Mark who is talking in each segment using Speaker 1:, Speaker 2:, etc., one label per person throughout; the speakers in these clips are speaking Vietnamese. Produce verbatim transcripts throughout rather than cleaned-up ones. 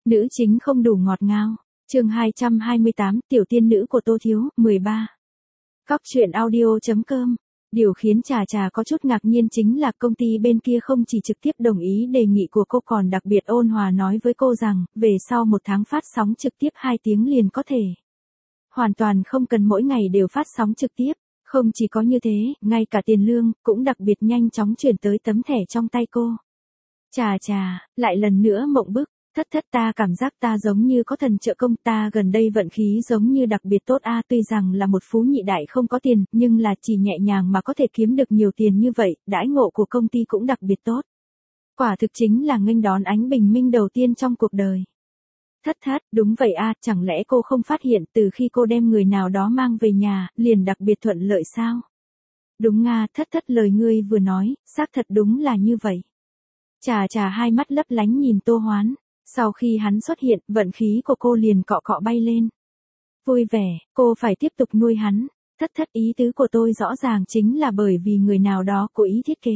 Speaker 1: Nữ chính không đủ ngọt ngào. Chương hai trăm hai mươi tám, tiểu tiên nữ của Tô Thiếu, mười ba. Cóc truyện audio chấm com. Điều khiến Trà Trà có chút ngạc nhiên chính là công ty bên kia không chỉ trực tiếp đồng ý đề nghị của cô còn đặc biệt ôn hòa nói với cô rằng, về sau một tháng phát sóng trực tiếp hai tiếng liền có thể. Hoàn toàn không cần mỗi ngày đều phát sóng trực tiếp. Không chỉ có như thế, ngay cả tiền lương, cũng đặc biệt nhanh chóng chuyển tới tấm thẻ trong tay cô. Trà Trà, lại lần nữa mộng bức. Thất thất ta cảm giác ta giống như có thần trợ công, ta gần đây vận khí giống như đặc biệt tốt a, tuy rằng là một phú nhị đại không có tiền, nhưng là chỉ nhẹ nhàng mà có thể kiếm được nhiều tiền như vậy, đãi ngộ của công ty cũng đặc biệt tốt. Quả thực chính là nghênh đón ánh bình minh đầu tiên trong cuộc đời. Thất thất, đúng vậy a, chẳng lẽ cô không phát hiện từ khi cô đem người nào đó mang về nhà, liền đặc biệt thuận lợi sao? Đúng nga, thất thất lời ngươi vừa nói, xác thật đúng là như vậy. Trà Trà hai mắt lấp lánh nhìn Tô Hoán. Sau khi hắn xuất hiện, vận khí của cô liền cọ cọ bay lên. Vui vẻ, cô phải tiếp tục nuôi hắn. Thất thất ý tứ của tôi rõ ràng chính là bởi vì người nào đó cố ý thiết kế.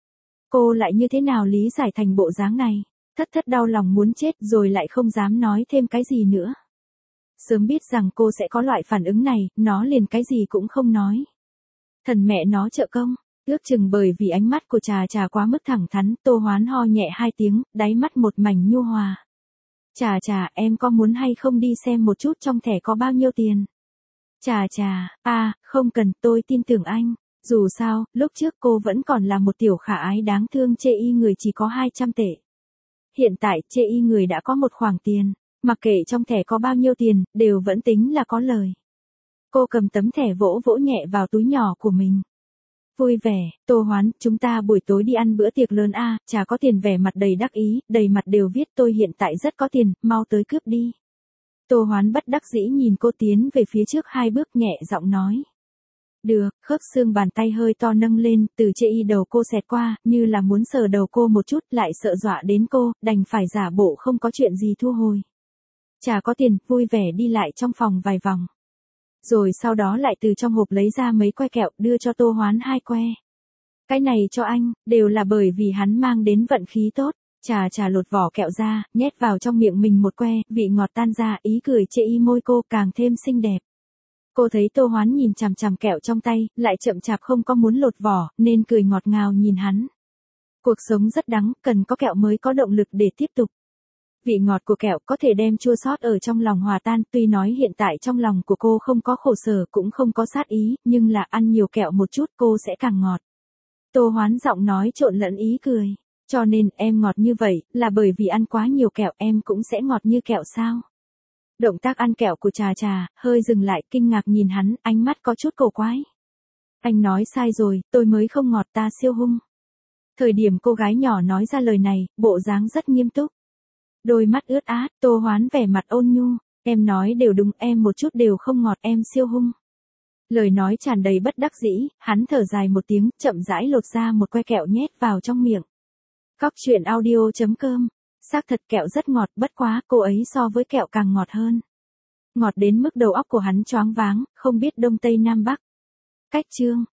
Speaker 1: Cô lại như thế nào lý giải thành bộ dáng này? Thất thất đau lòng muốn chết rồi lại không dám nói thêm cái gì nữa. Sớm biết rằng cô sẽ có loại phản ứng này, nó liền cái gì cũng không nói. Thần mẹ nó trợ công. Ước chừng bởi vì ánh mắt của Trà Trà quá mức thẳng thắn, Tô Hoán ho nhẹ hai tiếng, đáy mắt một mảnh nhu hòa. Trà Trà, em có muốn hay không đi xem một chút trong thẻ có bao nhiêu tiền? Trà Trà, à, không cần, tôi tin tưởng anh. Dù sao, lúc trước cô vẫn còn là một tiểu khả ái đáng thương, chê y người chỉ có hai trăm tệ. Hiện tại, chê y người đã có một khoản tiền, mặc kệ trong thẻ có bao nhiêu tiền, đều vẫn tính là có lời. Cô cầm tấm thẻ vỗ vỗ nhẹ vào túi nhỏ của mình. Vui vẻ, Tô Hoán, chúng ta buổi tối đi ăn bữa tiệc lớn a, Trà có tiền vẻ mặt đầy đắc ý, đầy mặt đều viết tôi hiện tại rất có tiền, mau tới cướp đi. Tô Hoán bất đắc dĩ nhìn cô tiến về phía trước hai bước nhẹ giọng nói. Được, khớp xương bàn tay hơi to nâng lên, từ chê y đầu cô xẹt qua, như là muốn sờ đầu cô một chút, lại sợ dọa đến cô, đành phải giả bộ không có chuyện gì thu hồi. Trà có tiền, vui vẻ đi lại trong phòng vài vòng. Rồi sau đó lại từ trong hộp lấy ra mấy que kẹo, đưa cho Tô Hoán hai que. Cái này cho anh, đều là bởi vì hắn mang đến vận khí tốt. Trà Trà lột vỏ kẹo ra, nhét vào trong miệng mình một que, vị ngọt tan ra, ý cười chê y môi cô càng thêm xinh đẹp. Cô thấy Tô Hoán nhìn chằm chằm kẹo trong tay, lại chậm chạp không có muốn lột vỏ, nên cười ngọt ngào nhìn hắn. Cuộc sống rất đắng, cần có kẹo mới có động lực để tiếp tục. Vị ngọt của kẹo có thể đem chua xót ở trong lòng hòa tan, tuy nói hiện tại trong lòng của cô không có khổ sở cũng không có sát ý, nhưng là ăn nhiều kẹo một chút cô sẽ càng ngọt. Tô Hoán giọng nói trộn lẫn ý cười, cho nên em ngọt như vậy, là bởi vì ăn quá nhiều kẹo em cũng sẽ ngọt như kẹo sao? Động tác ăn kẹo của Trà Trà, hơi dừng lại kinh ngạc nhìn hắn, ánh mắt có chút cổ quái. Anh nói sai rồi, tôi mới không ngọt ta siêu hung. Thời điểm cô gái nhỏ nói ra lời này, bộ dáng rất nghiêm túc. Đôi mắt ướt át, Tô Hoán vẻ mặt ôn nhu, em nói đều đúng, em một chút đều không ngọt, em siêu hung. Lời nói tràn đầy bất đắc dĩ, hắn thở dài một tiếng, chậm rãi lột ra một que kẹo nhét vào trong miệng. Cóc truyện audio chấm com. Xác thật kẹo rất ngọt, bất quá, cô ấy so với kẹo càng ngọt hơn. Ngọt đến mức đầu óc của hắn choáng váng, không biết đông tây nam bắc. Cách chương.